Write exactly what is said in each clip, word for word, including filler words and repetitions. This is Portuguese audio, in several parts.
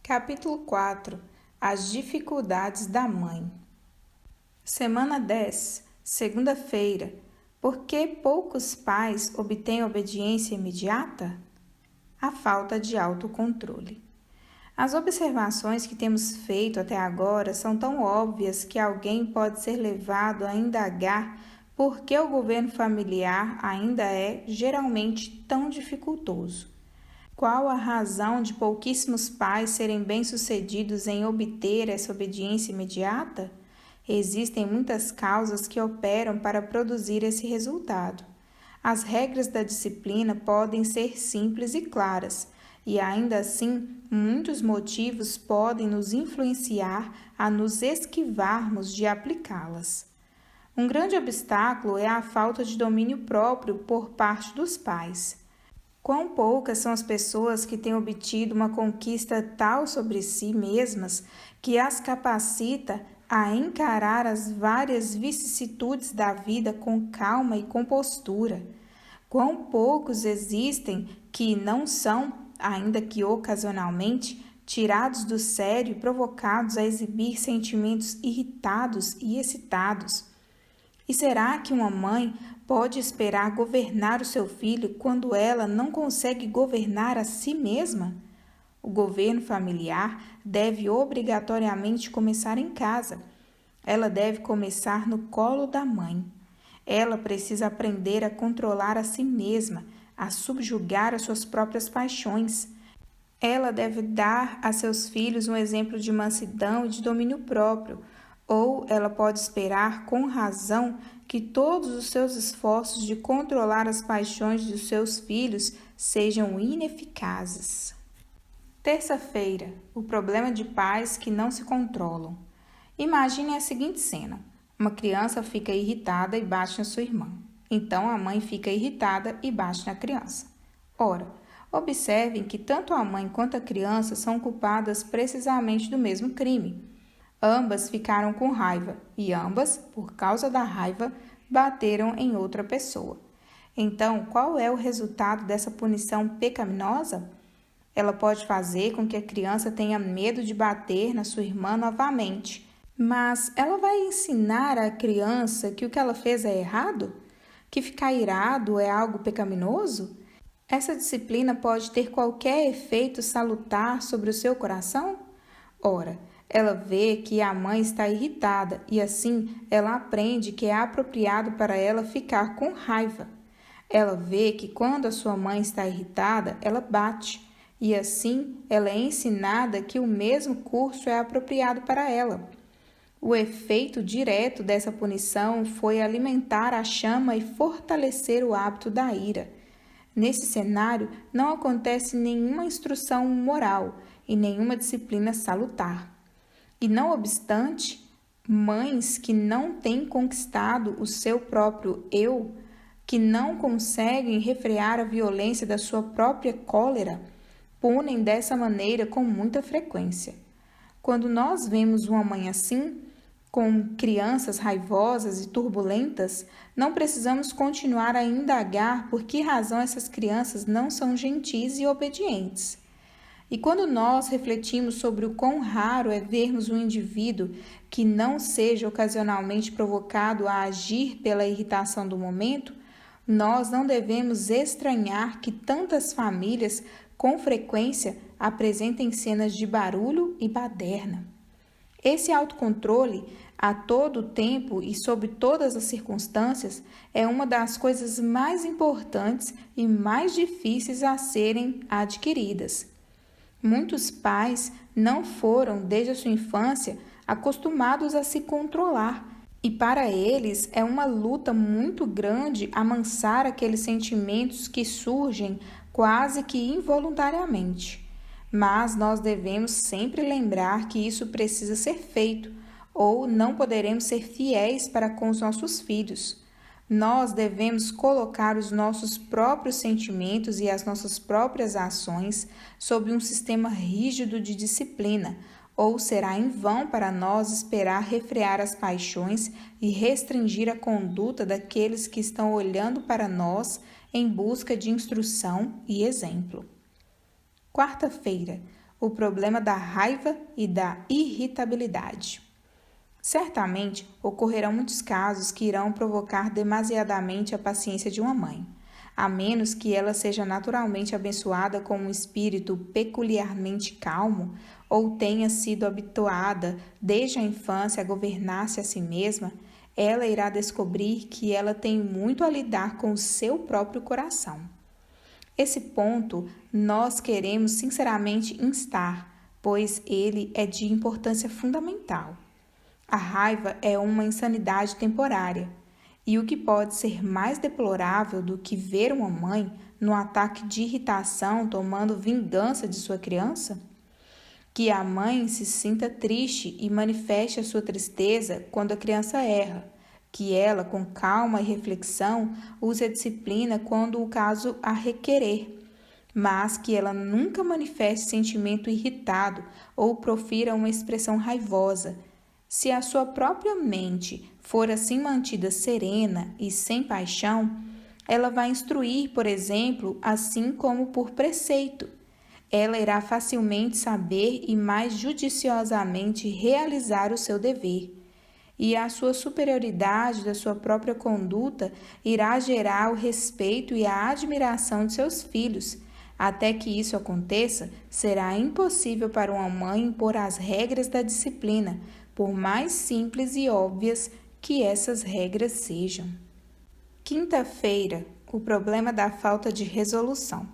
Capítulo quatro. As dificuldades da mãe. Semana dez, segunda-feira. Por que poucos pais obtêm obediência imediata? A falta de autocontrole. As observações que temos feito até agora são tão óbvias que alguém pode ser levado a indagar por que o governo familiar ainda é geralmente tão dificultoso. Qual a razão de pouquíssimos pais serem bem-sucedidos em obter essa obediência imediata? Existem muitas causas que operam para produzir esse resultado. As regras da disciplina podem ser simples e claras, e ainda assim, muitos motivos podem nos influenciar a nos esquivarmos de aplicá-las. Um grande obstáculo é a falta de domínio próprio por parte dos pais. Quão poucas são as pessoas que têm obtido uma conquista tal sobre si mesmas que as capacita a encarar as várias vicissitudes da vida com calma e compostura. Quão poucos existem que não são, ainda que ocasionalmente, tirados do sério e provocados a exibir sentimentos irritados e excitados. E será que uma mãe pode esperar governar o seu filho quando ela não consegue governar a si mesma? O governo familiar deve obrigatoriamente começar em casa. Ela deve começar no colo da mãe. Ela precisa aprender a controlar a si mesma, a subjugar as suas próprias paixões. Ela deve dar a seus filhos um exemplo de mansidão e de domínio próprio, ou ela pode esperar com razão que todos os seus esforços de controlar as paixões dos seus filhos sejam ineficazes. Terça-feira, o problema de pais que não se controlam. Imagine a seguinte cena. Uma criança fica irritada e bate na sua irmã. Então a mãe fica irritada e bate na criança. Ora, observem que tanto a mãe quanto a criança são culpadas precisamente do mesmo crime. Ambas ficaram com raiva e ambas, por causa da raiva, bateram em outra pessoa. Então, qual é o resultado dessa punição pecaminosa? Ela pode fazer com que a criança tenha medo de bater na sua irmã novamente, mas ela vai ensinar à criança que o que ela fez é errado? Que ficar irado é algo pecaminoso? Essa disciplina pode ter qualquer efeito salutar sobre o seu coração? Ora, ela vê que a mãe está irritada e assim ela aprende que é apropriado para ela ficar com raiva. Ela vê que quando a sua mãe está irritada, ela bate e assim ela é ensinada que o mesmo curso é apropriado para ela. O efeito direto dessa punição foi alimentar a chama e fortalecer o hábito da ira. Nesse cenário, não acontece nenhuma instrução moral e nenhuma disciplina salutar. E não obstante, mães que não têm conquistado o seu próprio eu, que não conseguem refrear a violência da sua própria cólera, punem dessa maneira com muita frequência. Quando nós vemos uma mãe assim, com crianças raivosas e turbulentas, não precisamos continuar a indagar por que razão essas crianças não são gentis e obedientes. E quando nós refletimos sobre o quão raro é vermos um indivíduo que não seja ocasionalmente provocado a agir pela irritação do momento, nós não devemos estranhar que tantas famílias, com frequência, apresentem cenas de barulho e baderna. Esse autocontrole, a todo tempo e sob todas as circunstâncias, é uma das coisas mais importantes e mais difíceis a serem adquiridas. Muitos pais não foram, desde a sua infância, acostumados a se controlar, e para eles é uma luta muito grande amansar aqueles sentimentos que surgem quase que involuntariamente. Mas nós devemos sempre lembrar que isso precisa ser feito, ou não poderemos ser fiéis para com os nossos filhos. Nós devemos colocar os nossos próprios sentimentos e as nossas próprias ações sob um sistema rígido de disciplina, ou será em vão para nós esperar refrear as paixões e restringir a conduta daqueles que estão olhando para nós em busca de instrução e exemplo. Quarta-feira, o problema da raiva e da irritabilidade. Certamente, ocorrerão muitos casos que irão provocar demasiadamente a paciência de uma mãe, a menos que ela seja naturalmente abençoada com um espírito peculiarmente calmo ou tenha sido habituada desde a infância a governar-se a si mesma. Ela irá descobrir que ela tem muito a lidar com o seu próprio coração. Esse ponto nós queremos sinceramente instar, pois ele é de importância fundamental. A raiva é uma insanidade temporária, e o que pode ser mais deplorável do que ver uma mãe no ataque de irritação tomando vingança de sua criança? Que a mãe se sinta triste e manifeste a sua tristeza quando a criança erra, que ela, com calma e reflexão, use a disciplina quando o caso a requerer, mas que ela nunca manifeste sentimento irritado ou profira uma expressão raivosa. Se a sua própria mente for assim mantida serena e sem paixão, ela vai instruir, por exemplo, assim como por preceito. Ela irá facilmente saber e mais judiciosamente realizar o seu dever. E a sua superioridade da sua própria conduta irá gerar o respeito e a admiração de seus filhos. Até que isso aconteça, será impossível para uma mãe impor as regras da disciplina, por mais simples e óbvias que essas regras sejam. Quinta-feira, o problema da falta de resolução.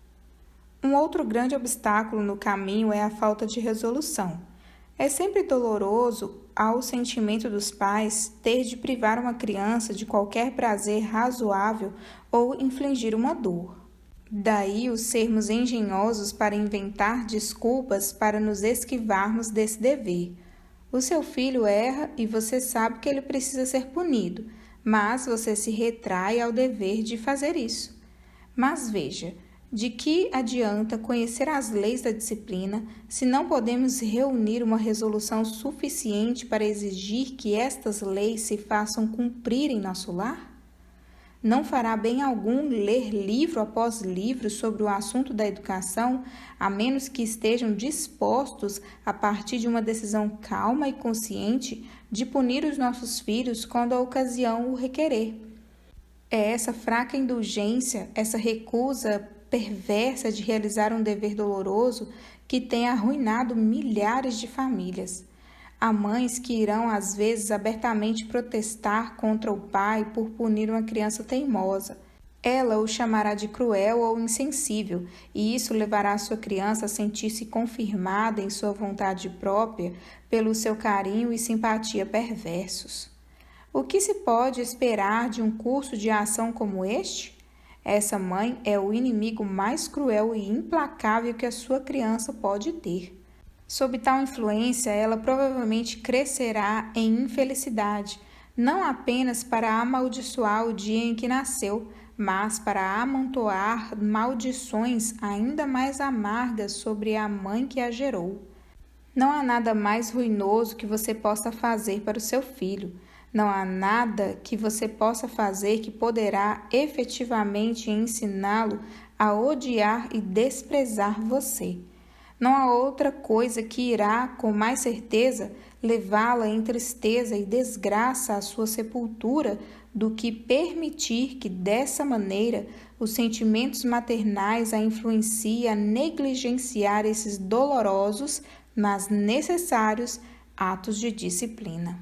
Um outro grande obstáculo no caminho é a falta de resolução. É sempre doloroso ao sentimento dos pais ter de privar uma criança de qualquer prazer razoável ou infligir uma dor. Daí os sermos engenhosos para inventar desculpas para nos esquivarmos desse dever. O seu filho erra e você sabe que ele precisa ser punido, mas você se retrai ao dever de fazer isso. Mas veja, de que adianta conhecer as leis da disciplina se não podemos reunir uma resolução suficiente para exigir que estas leis se façam cumprir em nosso lar? Não fará bem algum ler livro após livro sobre o assunto da educação, a menos que estejam dispostos, a partir de uma decisão calma e consciente, de punir os nossos filhos quando a ocasião o requerer. É essa fraca indulgência, essa recusa perversa de realizar um dever doloroso que tem arruinado milhares de famílias. Há mães que irão, às vezes, abertamente protestar contra o pai por punir uma criança teimosa. Ela o chamará de cruel ou insensível, e isso levará a sua criança a sentir-se confirmada em sua vontade própria pelo seu carinho e simpatia perversos. O que se pode esperar de um curso de ação como este? Essa mãe é o inimigo mais cruel e implacável que a sua criança pode ter. Sob tal influência, ela provavelmente crescerá em infelicidade, não apenas para amaldiçoar o dia em que nasceu, mas para amontoar maldições ainda mais amargas sobre a mãe que a gerou. Não há nada mais ruinoso que você possa fazer para o seu filho. Não há nada que você possa fazer que poderá efetivamente ensiná-lo a odiar e desprezar você. Não há outra coisa que irá, com mais certeza, levá-la em tristeza e desgraça à sua sepultura do que permitir que, dessa maneira, os sentimentos maternais a influenciem a negligenciar esses dolorosos, mas necessários, atos de disciplina.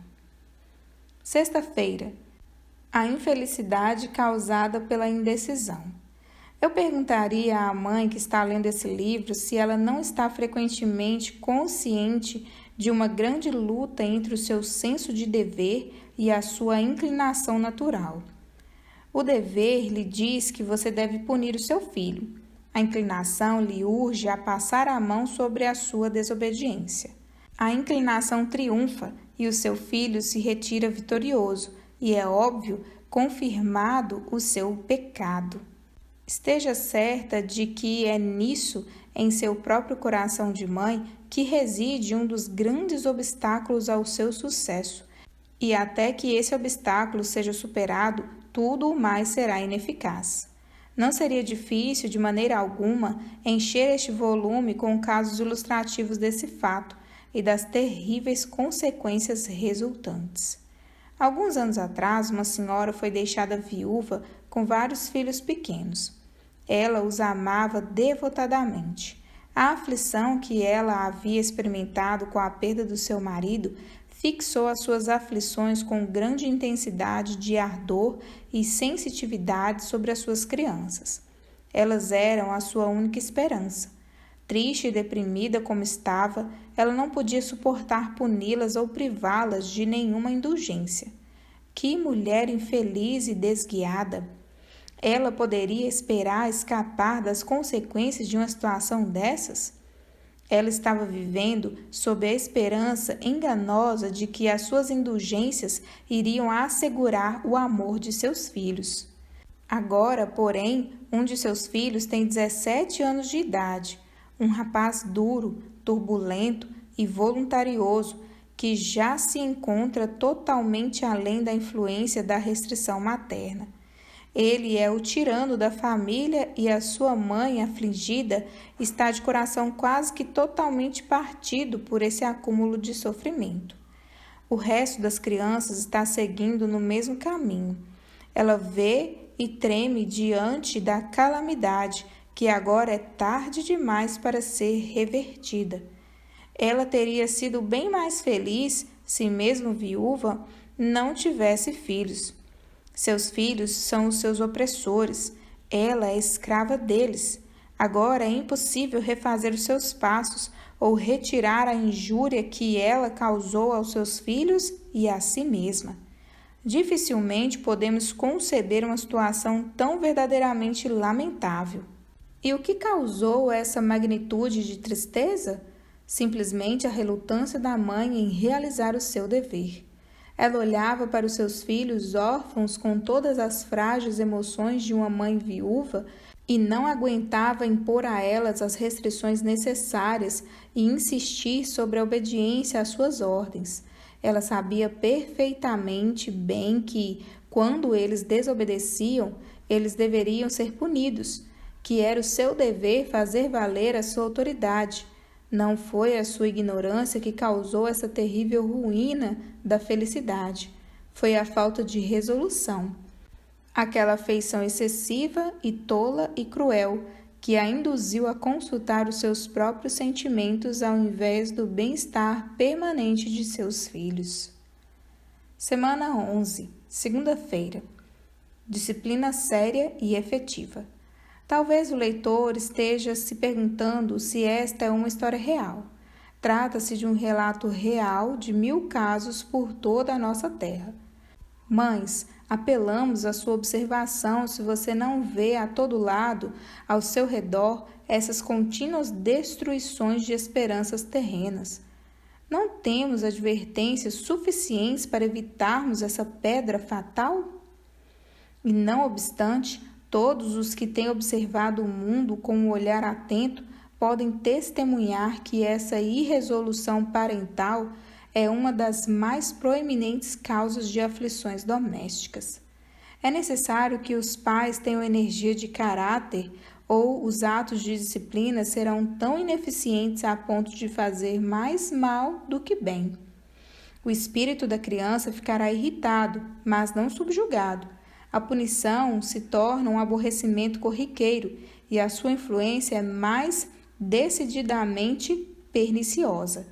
Sexta-feira, a infelicidade causada pela indecisão. Eu perguntaria à mãe que está lendo esse livro se ela não está frequentemente consciente de uma grande luta entre o seu senso de dever e a sua inclinação natural. O dever lhe diz que você deve punir o seu filho. A inclinação lhe urge a passar a mão sobre a sua desobediência. A inclinação triunfa e o seu filho se retira vitorioso e, é óbvio, confirmado o seu pecado. Esteja certa de que é nisso, em seu próprio coração de mãe, que reside um dos grandes obstáculos ao seu sucesso. E até que esse obstáculo seja superado, tudo o mais será ineficaz. Não seria difícil, de maneira alguma, encher este volume com casos ilustrativos desse fato e das terríveis consequências resultantes. Alguns anos atrás, uma senhora foi deixada viúva com vários filhos pequenos. Ela os amava devotadamente. A aflição que ela havia experimentado com a perda do seu marido fixou as suas aflições com grande intensidade de ardor e sensitividade sobre as suas crianças. Elas eram a sua única esperança. Triste e deprimida como estava, ela não podia suportar puni-las ou privá-las de nenhuma indulgência. Que mulher infeliz e desguiada! Ela poderia esperar escapar das consequências de uma situação dessas? Ela estava vivendo sob a esperança enganosa de que as suas indulgências iriam assegurar o amor de seus filhos. Agora, porém, um de seus filhos tem dezessete anos de idade, um rapaz duro, turbulento e voluntarioso, que já se encontra totalmente além da influência da restrição materna. Ele é o tirano da família e a sua mãe, afligida, está de coração quase que totalmente partido por esse acúmulo de sofrimento. O resto das crianças está seguindo no mesmo caminho. Ela vê e treme diante da calamidade, que agora é tarde demais para ser revertida. Ela teria sido bem mais feliz se, mesmo viúva, não tivesse filhos. Seus filhos são os seus opressores, ela é escrava deles. Agora é impossível refazer os seus passos ou retirar a injúria que ela causou aos seus filhos e a si mesma. Dificilmente podemos conceber uma situação tão verdadeiramente lamentável. E o que causou essa magnitude de tristeza? Simplesmente a relutância da mãe em realizar o seu dever. Ela olhava para os seus filhos órfãos com todas as frágeis emoções de uma mãe viúva e não aguentava impor a elas as restrições necessárias e insistir sobre a obediência às suas ordens. Ela sabia perfeitamente bem que, quando eles desobedeciam, eles deveriam ser punidos, que era o seu dever fazer valer a sua autoridade. Não foi a sua ignorância que causou essa terrível ruína da felicidade. Foi a falta de resolução. Aquela afeição excessiva e tola e cruel que a induziu a consultar os seus próprios sentimentos ao invés do bem-estar permanente de seus filhos. Semana onze, segunda-feira. Disciplina séria e efetiva. Talvez o leitor esteja se perguntando se esta é uma história real. Trata-se de um relato real de mil casos por toda a nossa terra. Mães, apelamos à sua observação se você não vê a todo lado, ao seu redor, essas contínuas destruições de esperanças terrenas. Não temos advertências suficientes para evitarmos essa pedra fatal? E não obstante, todos os que têm observado o mundo com um olhar atento podem testemunhar que essa irresolução parental é uma das mais proeminentes causas de aflições domésticas. É necessário que os pais tenham energia de caráter ou os atos de disciplina serão tão ineficientes a ponto de fazer mais mal do que bem. O espírito da criança ficará irritado, mas não subjugado. A punição se torna um aborrecimento corriqueiro e a sua influência é mais decididamente perniciosa.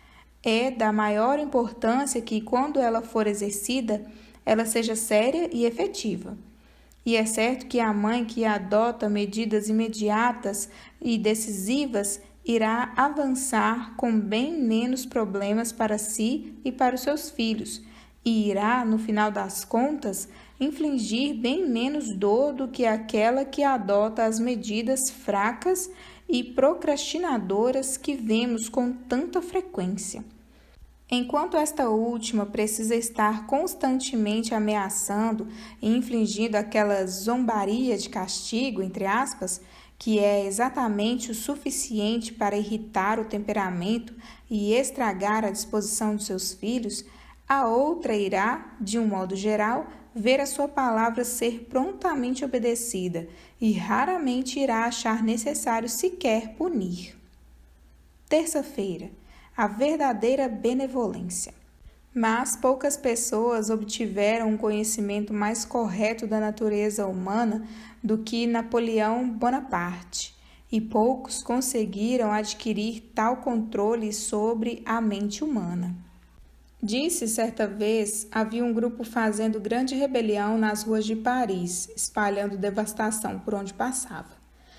É da maior importância que, quando ela for exercida, ela seja séria e efetiva. E é certo que a mãe que adota medidas imediatas e decisivas irá avançar com bem menos problemas para si e para os seus filhos, e irá, no final das contas, infligir bem menos dor do que aquela que adota as medidas fracas e procrastinadoras que vemos com tanta frequência. Enquanto esta última precisa estar constantemente ameaçando e infligindo aquela zombaria de castigo, entre aspas, que é exatamente o suficiente para irritar o temperamento e estragar a disposição de seus filhos, a outra irá, de um modo geral, ver a sua palavra ser prontamente obedecida e raramente irá achar necessário sequer punir. Terça-feira, a verdadeira benevolência. Mas poucas pessoas obtiveram um conhecimento mais correto da natureza humana do que Napoleão Bonaparte, e poucos conseguiram adquirir tal controle sobre a mente humana. Disse certa vez, havia um grupo fazendo grande rebelião nas ruas de Paris, espalhando devastação por onde passava.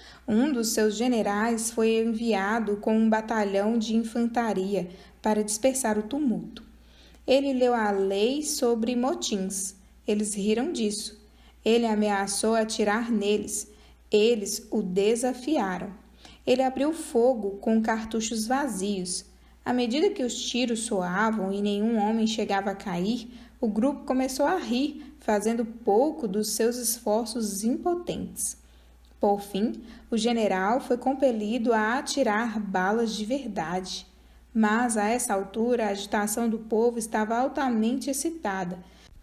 Um dos seus generais foi enviado com um batalhão de infantaria para dispersar o tumulto. Ele leu a lei sobre motins. Eles riram disso. Ele ameaçou atirar neles. Eles o desafiaram. Ele abriu fogo com cartuchos vazios. À medida que os tiros soavam e nenhum homem chegava a cair, o grupo começou a rir, fazendo pouco dos seus esforços impotentes. Por fim, o general foi compelido a atirar balas de verdade. Mas, a essa altura, a agitação do povo estava altamente excitada,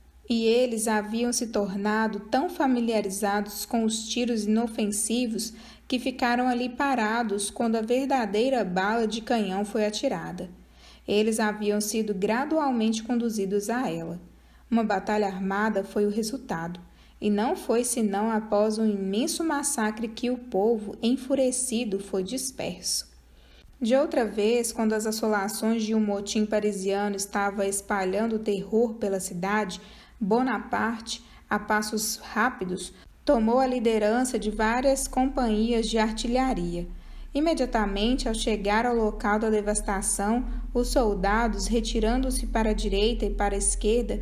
e eles haviam se tornado tão familiarizados com os tiros inofensivos que ficaram ali parados quando a verdadeira bala de canhão foi atirada. Eles haviam sido gradualmente conduzidos a ela. Uma batalha armada foi o resultado, e não foi senão após um imenso massacre que o povo, enfurecido, foi disperso. De outra vez, quando as assolações de um motim parisiano estavam espalhando terror pela cidade, Bonaparte, a passos rápidos, tomou a liderança de várias companhias de artilharia. Imediatamente, ao chegar ao local da devastação, os soldados, retirando-se para a direita e para a esquerda,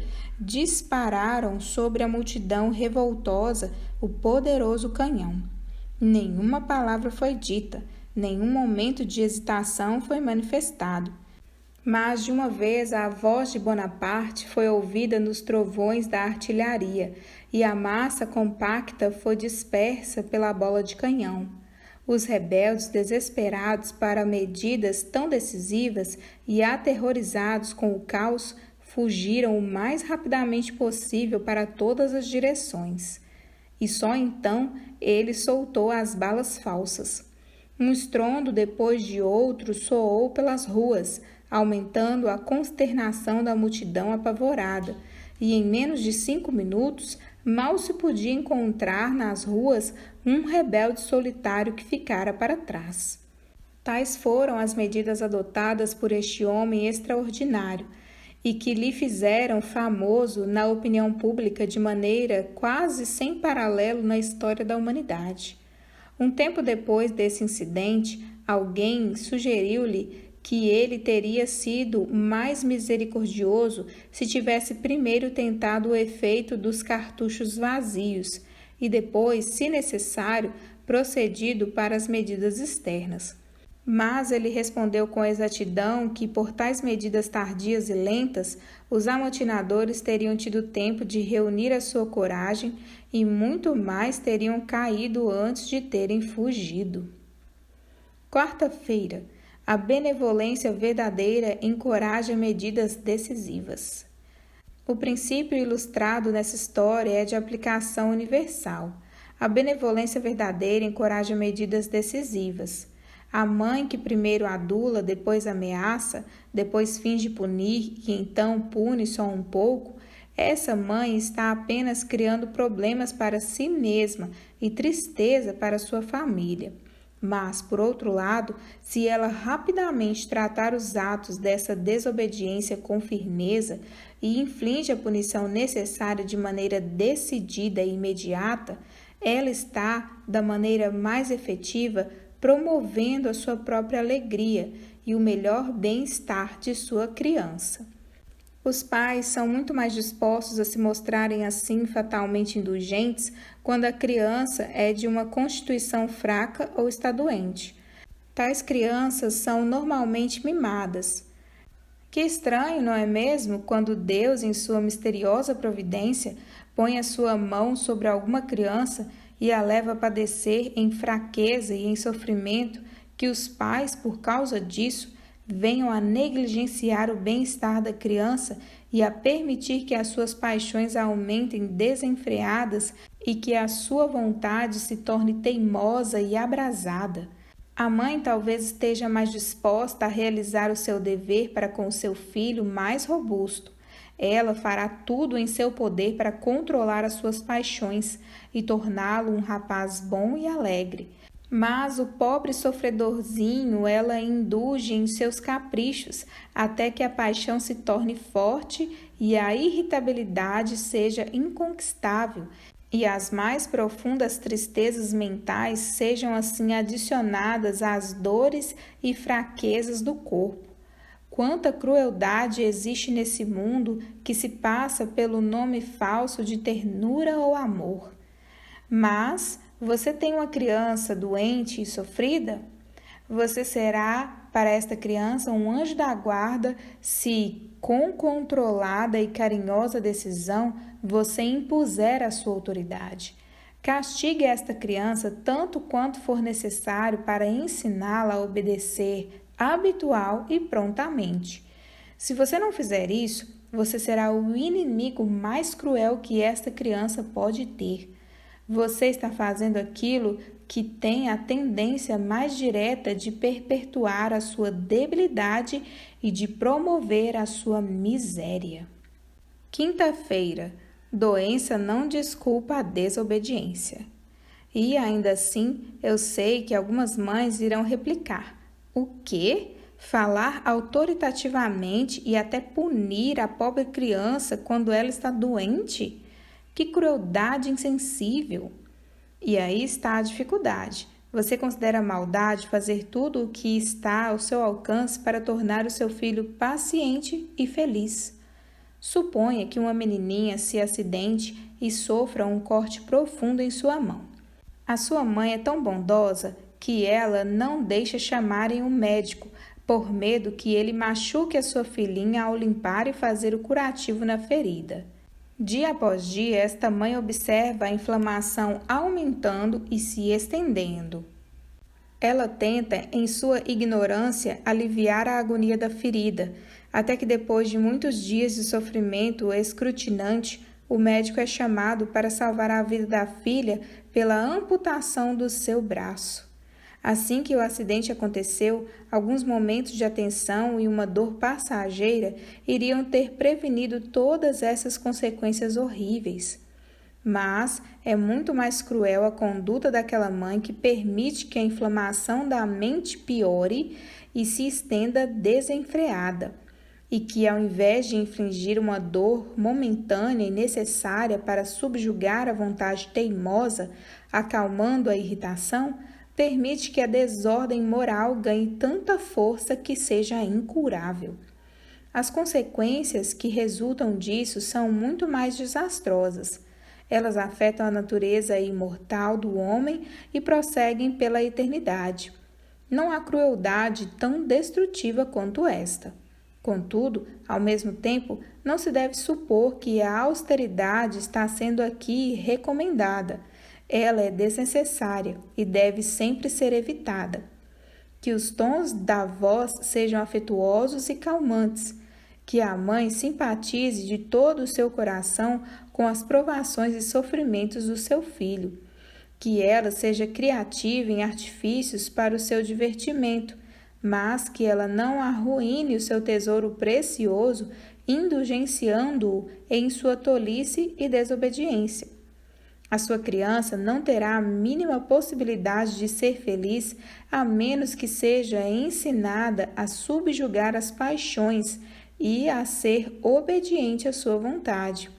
dispararam sobre a multidão revoltosa o poderoso canhão. Nenhuma palavra foi dita. Nenhum momento de hesitação foi manifestado. Mas, de uma vez, a voz de Bonaparte foi ouvida nos trovões da artilharia e a massa compacta foi dispersa pela bola de canhão. Os rebeldes, desesperados para medidas tão decisivas e aterrorizados com o caos, fugiram o mais rapidamente possível para todas as direções. E só então ele soltou as balas falsas. Um estrondo depois de outro soou pelas ruas, aumentando a consternação da multidão apavorada, e em menos de cinco minutos mal se podia encontrar nas ruas um rebelde solitário que ficara para trás. Tais foram as medidas adotadas por este homem extraordinário, e que lhe fizeram famoso na opinião pública de maneira quase sem paralelo na história da humanidade. Um tempo depois desse incidente, alguém sugeriu-lhe que ele teria sido mais misericordioso se tivesse primeiro tentado o efeito dos cartuchos vazios e depois, se necessário, procedido para as medidas externas. Mas ele respondeu com exatidão que, por tais medidas tardias e lentas, os amotinadores teriam tido tempo de reunir a sua coragem e muito mais teriam caído antes de terem fugido. Quarta-feira, a benevolência verdadeira encoraja medidas decisivas. O princípio ilustrado nessa história é de aplicação universal. A benevolência verdadeira encoraja medidas decisivas. A mãe que primeiro adula, depois ameaça, depois finge punir e então pune só um pouco, essa mãe está apenas criando problemas para si mesma e tristeza para sua família. Mas, por outro lado, se ela rapidamente tratar os atos dessa desobediência com firmeza e inflige a punição necessária de maneira decidida e imediata, ela está, da maneira mais efetiva, promovendo a sua própria alegria e o melhor bem-estar de sua criança. Os pais são muito mais dispostos a se mostrarem assim fatalmente indulgentes quando a criança é de uma constituição fraca ou está doente. Tais crianças são normalmente mimadas. Que estranho, não é mesmo, quando Deus, em sua misteriosa providência, põe a sua mão sobre alguma criança e a leva a padecer em fraqueza e em sofrimento, que os pais, por causa disso, venham a negligenciar o bem-estar da criança e a permitir que as suas paixões aumentem desenfreadas e que a sua vontade se torne teimosa e abrasada. A mãe talvez esteja mais disposta a realizar o seu dever para com o seu filho mais robusto. Ela fará tudo em seu poder para controlar as suas paixões e torná-lo um rapaz bom e alegre. Mas o pobre sofredorzinho ela indulge em seus caprichos até que a paixão se torne forte e a irritabilidade seja inconquistável e as mais profundas tristezas mentais sejam assim adicionadas às dores e fraquezas do corpo. Quanta crueldade existe nesse mundo que se passa pelo nome falso de ternura ou amor. Mas você tem uma criança doente e sofrida? Você será para esta criança um anjo da guarda se, com controlada e carinhosa decisão, você impuser a sua autoridade. Castigue esta criança tanto quanto for necessário para ensiná-la a obedecer habitual e prontamente. Se você não fizer isso, você será o inimigo mais cruel que esta criança pode ter. Você está fazendo aquilo que tem a tendência mais direta de perpetuar a sua debilidade e de promover a sua miséria. Quinta-feira, doença não desculpa a desobediência. E ainda assim, eu sei que algumas mães irão replicar: o quê? Falar autoritativamente e até punir a pobre criança quando ela está doente? Que crueldade insensível! E aí está a dificuldade. Você considera maldade fazer tudo o que está ao seu alcance para tornar o seu filho paciente e feliz. Suponha que uma menininha se acidente e sofra um corte profundo em sua mão. A sua mãe é tão bondosa que ela não deixa chamarem um médico, por medo que ele machuque a sua filhinha ao limpar e fazer o curativo na ferida. Dia após dia, esta mãe observa a inflamação aumentando e se estendendo. Ela tenta, em sua ignorância, aliviar a agonia da ferida, até que depois de muitos dias de sofrimento escrutinante, o médico é chamado para salvar a vida da filha pela amputação do seu braço. Assim que o acidente aconteceu, alguns momentos de atenção e uma dor passageira iriam ter prevenido todas essas consequências horríveis. Mas é muito mais cruel a conduta daquela mãe que permite que a inflamação da mente piore e se estenda desenfreada, e que, ao invés de infligir uma dor momentânea e necessária para subjugar a vontade teimosa, acalmando a irritação, permite que a desordem moral ganhe tanta força que seja incurável. As consequências que resultam disso são muito mais desastrosas. Elas afetam a natureza imortal do homem e prosseguem pela eternidade. Não há crueldade tão destrutiva quanto esta. Contudo, ao mesmo tempo, não se deve supor que a austeridade está sendo aqui recomendada. Ela é desnecessária e deve sempre ser evitada. Que os tons da voz sejam afetuosos e calmantes. Que a mãe simpatize de todo o seu coração com as provações e sofrimentos do seu filho. Que ela seja criativa em artifícios para o seu divertimento, mas que ela não arruine o seu tesouro precioso, indulgenciando-o em sua tolice e desobediência. A sua criança não terá a mínima possibilidade de ser feliz a menos que seja ensinada a subjugar as paixões e a ser obediente à sua vontade.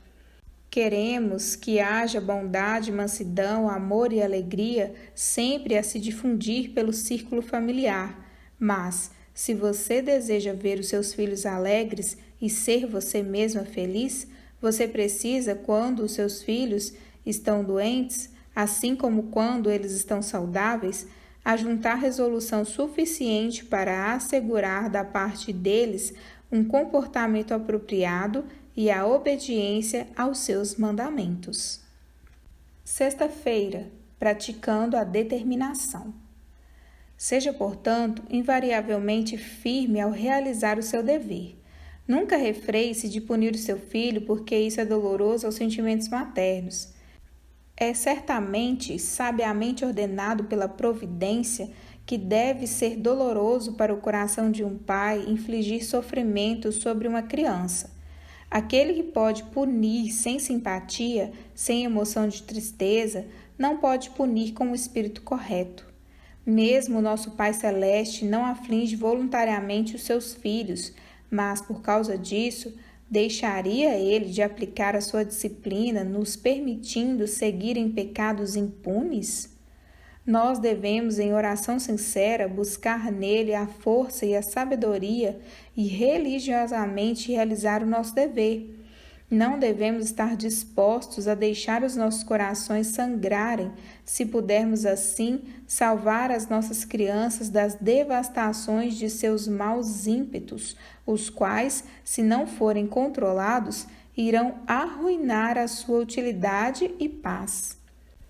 Queremos que haja bondade, mansidão, amor e alegria sempre a se difundir pelo círculo familiar, mas, se você deseja ver os seus filhos alegres e ser você mesma feliz, você precisa, quando os seus filhos estão doentes, assim como quando eles estão saudáveis, ajuntar resolução suficiente para assegurar da parte deles um comportamento apropriado e a obediência aos seus mandamentos. Sexta-feira, praticando a determinação. Seja, portanto, invariavelmente firme ao realizar o seu dever. Nunca refreie-se de punir o seu filho, porque isso é doloroso aos sentimentos maternos. É certamente sabiamente ordenado pela providência que deve ser doloroso para o coração de um pai infligir sofrimento sobre uma criança. Aquele que pode punir sem simpatia, sem emoção de tristeza, não pode punir com o espírito correto. Mesmo o nosso Pai Celeste não aflige voluntariamente os seus filhos, mas, por causa disso, deixaria ele de aplicar a sua disciplina, nos permitindo seguir em pecados impunes? Nós devemos, em oração sincera, buscar nele a força e a sabedoria e religiosamente realizar o nosso dever. Não devemos estar dispostos a deixar os nossos corações sangrarem, se pudermos assim salvar as nossas crianças das devastações de seus maus ímpetos, os quais, se não forem controlados, irão arruinar a sua utilidade e paz.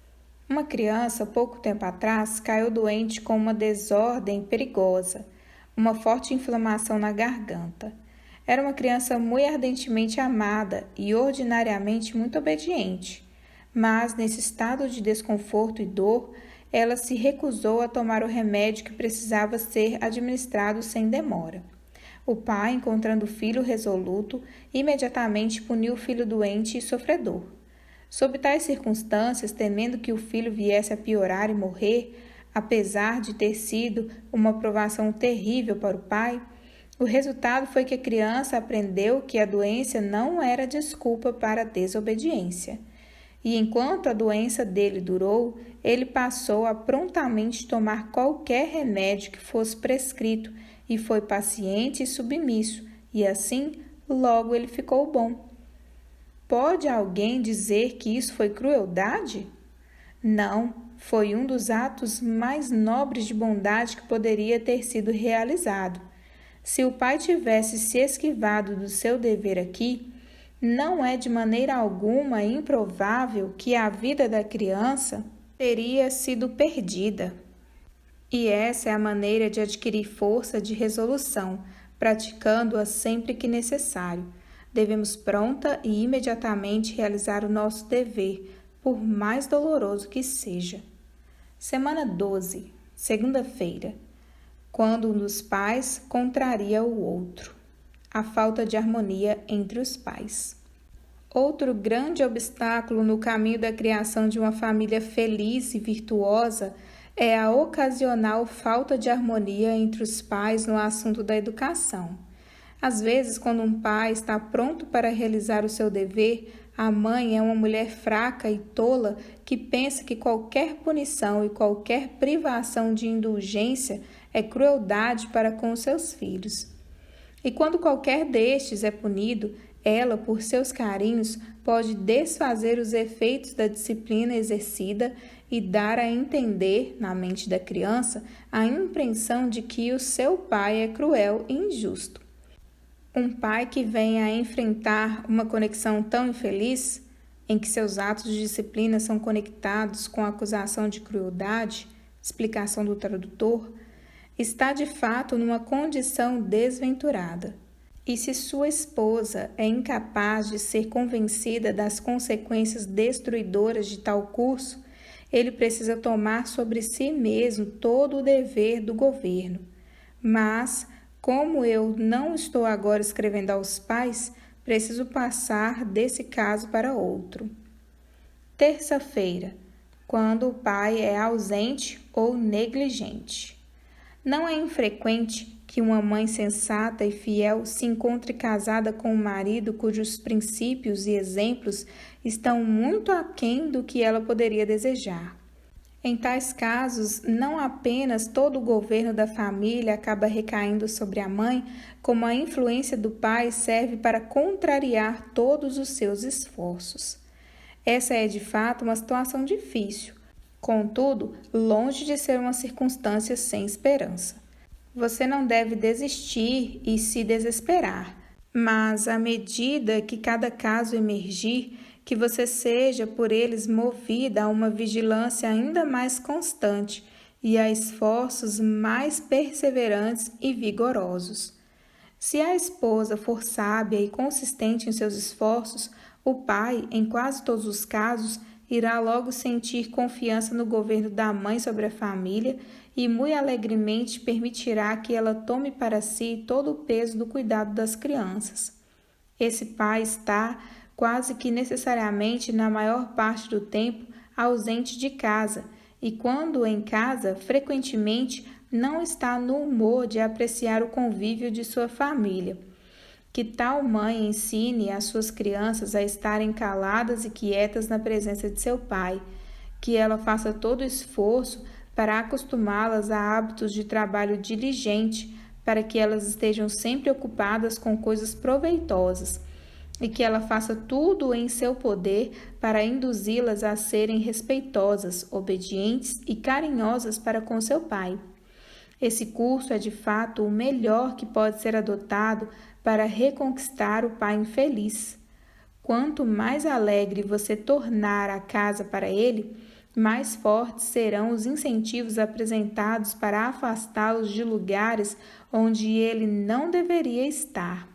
Uma criança, pouco tempo atrás, caiu doente com uma desordem perigosa, uma forte inflamação na garganta. Era uma criança muito ardentemente amada e ordinariamente muito obediente, mas nesse estado de desconforto e dor, ela se recusou a tomar o remédio que precisava ser administrado sem demora. O pai, encontrando o filho resoluto, imediatamente puniu o filho doente e sofredor. Sob tais circunstâncias, temendo que o filho viesse a piorar e morrer, apesar de ter sido uma provação terrível para o pai, o resultado foi que a criança aprendeu que a doença não era desculpa para a desobediência. E enquanto a doença dele durou, ele passou a prontamente tomar qualquer remédio que fosse prescrito e foi paciente e submisso, e assim logo ele ficou bom. Pode alguém dizer que isso foi crueldade? Não, foi um dos atos mais nobres de bondade que poderia ter sido realizado. Se o pai tivesse se esquivado do seu dever aqui, não é de maneira alguma improvável que a vida da criança teria sido perdida. E essa é a maneira de adquirir força de resolução, praticando-a sempre que necessário. Devemos pronta e imediatamente realizar o nosso dever, por mais doloroso que seja. Semana doze, segunda-feira. Quando um dos pais contraria o outro. A falta de harmonia entre os pais. Outro grande obstáculo no caminho da criação de uma família feliz e virtuosa é a ocasional falta de harmonia entre os pais no assunto da educação. Às vezes, quando um pai está pronto para realizar o seu dever, a mãe é uma mulher fraca e tola que pensa que qualquer punição e qualquer privação de indulgência é crueldade para com seus filhos. E quando qualquer destes é punido, ela, por seus carinhos, pode desfazer os efeitos da disciplina exercida e dar a entender, na mente da criança, a impressão de que o seu pai é cruel e injusto. Um pai que venha a enfrentar uma conexão tão infeliz, em que seus atos de disciplina são conectados com a acusação de crueldade, explicação do tradutor, está de fato numa condição desventurada. E se sua esposa é incapaz de ser convencida das consequências destruidoras de tal curso, ele precisa tomar sobre si mesmo todo o dever do governo. Mas, como eu não estou agora escrevendo aos pais, preciso passar desse caso para outro. Terça-feira, quando o pai é ausente ou negligente. Não é infrequente que uma mãe sensata e fiel se encontre casada com um marido cujos princípios e exemplos estão muito aquém do que ela poderia desejar. Em tais casos, não apenas todo o governo da família acaba recaindo sobre a mãe, como a influência do pai serve para contrariar todos os seus esforços. Essa é, de fato, uma situação difícil, contudo, longe de ser uma circunstância sem esperança. Você não deve desistir e se desesperar, mas à medida que cada caso emergir, que você seja por eles movida a uma vigilância ainda mais constante e a esforços mais perseverantes e vigorosos. Se a esposa for sábia e consistente em seus esforços, o pai, em quase todos os casos, irá logo sentir confiança no governo da mãe sobre a família e muito alegremente permitirá que ela tome para si todo o peso do cuidado das crianças. Esse pai está, quase que necessariamente na maior parte do tempo, ausente de casa, e quando em casa, frequentemente não está no humor de apreciar o convívio de sua família. Que tal mãe ensine as suas crianças a estarem caladas e quietas na presença de seu pai, que ela faça todo o esforço para acostumá-las a hábitos de trabalho diligente, para que elas estejam sempre ocupadas com coisas proveitosas, e que ela faça tudo em seu poder para induzi-las a serem respeitosas, obedientes e carinhosas para com seu pai. Esse curso é de fato o melhor que pode ser adotado para reconquistar o pai infeliz. Quanto mais alegre você tornar a casa para ele, mais fortes serão os incentivos apresentados para afastá-los de lugares onde ele não deveria estar.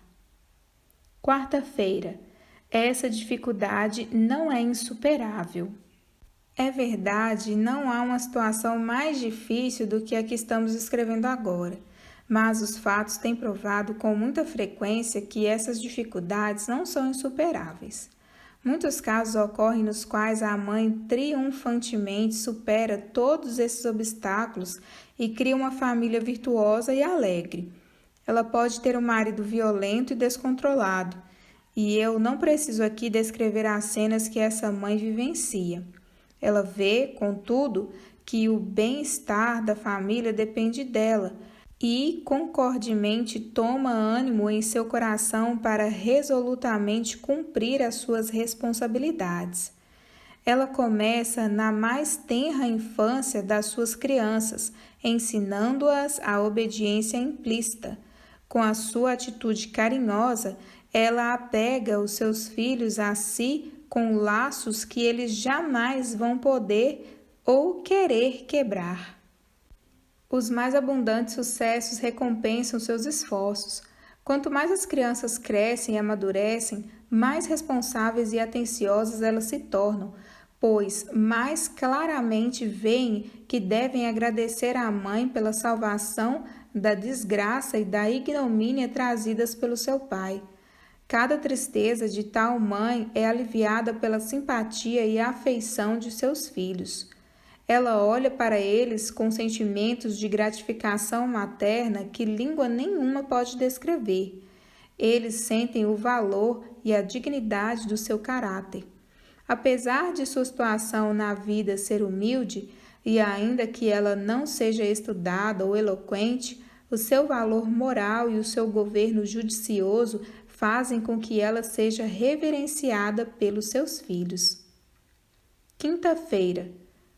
Quarta-feira. Essa dificuldade não é insuperável. É verdade, não há uma situação mais difícil do que a que estamos escrevendo agora, mas os fatos têm provado com muita frequência que essas dificuldades não são insuperáveis. Muitos casos ocorrem nos quais a mãe triunfantemente supera todos esses obstáculos e cria uma família virtuosa e alegre. Ela pode ter um marido violento e descontrolado, e eu não preciso aqui descrever as cenas que essa mãe vivencia. Ela vê, contudo, que o bem-estar da família depende dela e, concordemente, toma ânimo em seu coração para resolutamente cumprir as suas responsabilidades. Ela começa na mais tenra infância das suas crianças, ensinando-as a obediência implícita. Com a sua atitude carinhosa, ela apega os seus filhos a si com laços que eles jamais vão poder ou querer quebrar. Os mais abundantes sucessos recompensam seus esforços. Quanto mais as crianças crescem e amadurecem, mais responsáveis e atenciosas elas se tornam, pois mais claramente veem que devem agradecer à mãe pela salvação da desgraça e da ignomínia trazidas pelo seu pai. Cada tristeza de tal mãe é aliviada pela simpatia e afeição de seus filhos. Ela olha para eles com sentimentos de gratificação materna que língua nenhuma pode descrever. Eles sentem o valor e a dignidade do seu caráter. Apesar de sua situação na vida ser humilde, e ainda que ela não seja estudada ou eloquente, o seu valor moral e o seu governo judicioso fazem com que ela seja reverenciada pelos seus filhos. Quinta-feira.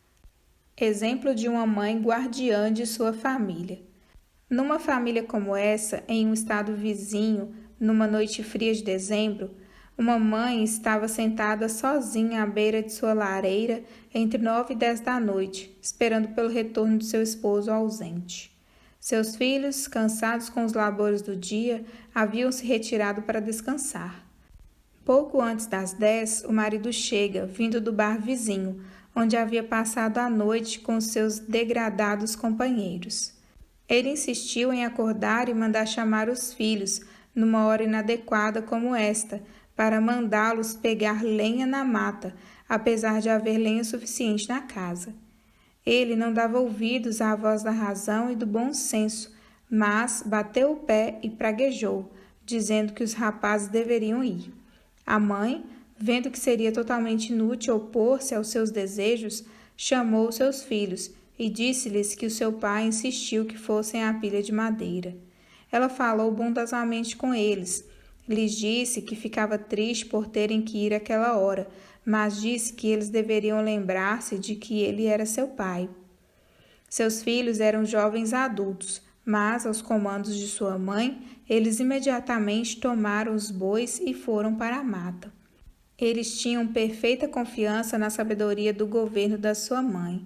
Exemplo de uma mãe guardiã de sua família. Numa família como essa, em um estado vizinho, numa noite fria de dezembro, uma mãe estava sentada sozinha à beira de sua lareira entre nove e dez da noite, esperando pelo retorno de seu esposo ausente. Seus filhos, cansados com os labores do dia, haviam se retirado para descansar. Pouco antes das dez, o marido chega, vindo do bar vizinho, onde havia passado a noite com seus degradados companheiros. Ele insistiu em acordar e mandar chamar os filhos, numa hora inadequada como esta, para mandá-los pegar lenha na mata, apesar de haver lenha suficiente na casa. Ele não dava ouvidos à voz da razão e do bom senso, mas bateu o pé e praguejou, dizendo que os rapazes deveriam ir. A mãe, vendo que seria totalmente inútil opor-se aos seus desejos, chamou seus filhos e disse-lhes que o seu pai insistiu que fossem à pilha de madeira. Ela falou bondosamente com eles. Lhes disse que ficava triste por terem que ir àquela hora, mas disse que eles deveriam lembrar-se de que ele era seu pai. Seus filhos eram jovens adultos, mas, aos comandos de sua mãe, eles imediatamente tomaram os bois e foram para a mata. Eles tinham perfeita confiança na sabedoria do governo da sua mãe.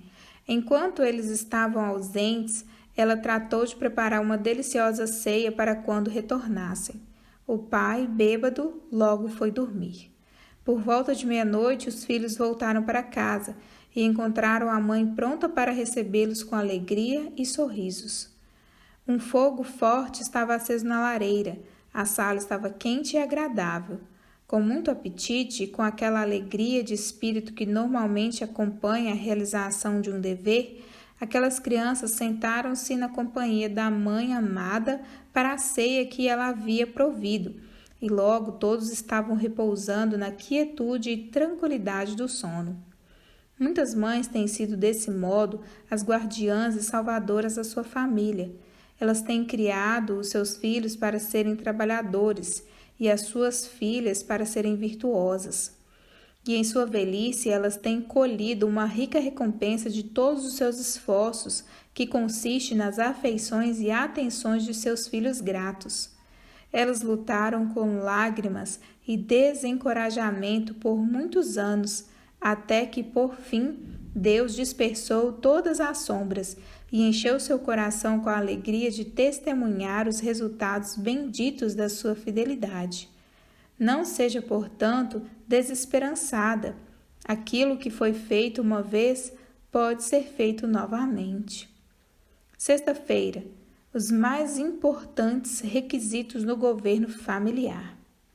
Enquanto eles estavam ausentes, ela tratou de preparar uma deliciosa ceia para quando retornassem. O pai, bêbado, logo foi dormir. Por volta de meia-noite, os filhos voltaram para casa e encontraram a mãe pronta para recebê-los com alegria e sorrisos. Um fogo forte estava aceso na lareira. A sala estava quente e agradável. Com muito apetite e com aquela alegria de espírito que normalmente acompanha a realização de um dever, aquelas crianças sentaram-se na companhia da mãe amada para a ceia que ela havia provido, e logo todos estavam repousando na quietude e tranquilidade do sono. Muitas mães têm sido desse modo as guardiãs e salvadoras da sua família. Elas têm criado os seus filhos para serem trabalhadores e as suas filhas para serem virtuosas. E em sua velhice elas têm colhido uma rica recompensa de todos os seus esforços, que consiste nas afeições e atenções de seus filhos gratos. Elas lutaram com lágrimas e desencorajamento por muitos anos, até que, por fim, Deus dispersou todas as sombras e encheu seu coração com a alegria de testemunhar os resultados benditos da sua fidelidade. Não seja, portanto, desesperançada. Aquilo que foi feito uma vez pode ser feito novamente. Sexta-feira, os mais importantes requisitos no governo familiar.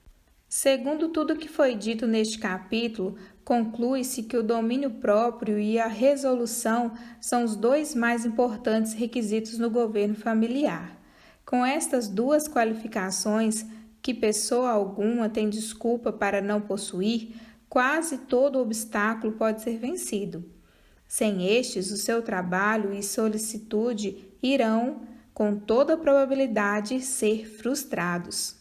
Segundo tudo que foi dito neste capítulo, conclui-se que o domínio próprio e a resolução são os dois mais importantes requisitos no governo familiar. Com estas duas qualificações, que pessoa alguma tem desculpa para não possuir, quase todo obstáculo pode ser vencido. Sem estes, o seu trabalho e solicitude irão, com toda probabilidade, ser frustrados.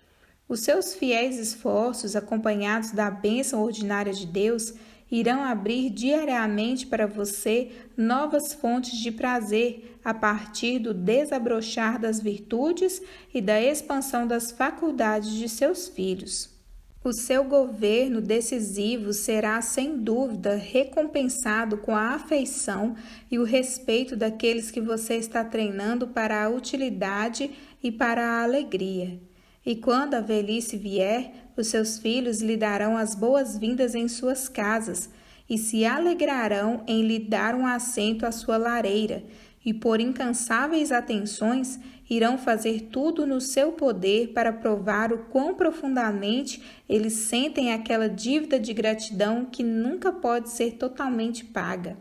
Os seus fiéis esforços, acompanhados da bênção ordinária de Deus, irão abrir diariamente para você novas fontes de prazer a partir do desabrochar das virtudes e da expansão das faculdades de seus filhos. O seu governo decisivo será, sem dúvida, recompensado com a afeição e o respeito daqueles que você está treinando para a utilidade e para a alegria. E quando a velhice vier, os seus filhos lhe darão as boas-vindas em suas casas e se alegrarão em lhe dar um assento à sua lareira, e por incansáveis atenções irão fazer tudo no seu poder para provar o quão profundamente eles sentem aquela dívida de gratidão que nunca pode ser totalmente paga.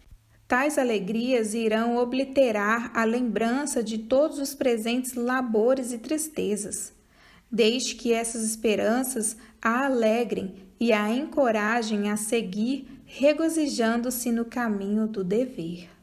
Tais alegrias irão obliterar a lembrança de todos os presentes labores e tristezas. Desde que essas esperanças a alegrem e a encorajem a seguir, regozijando-se no caminho do dever.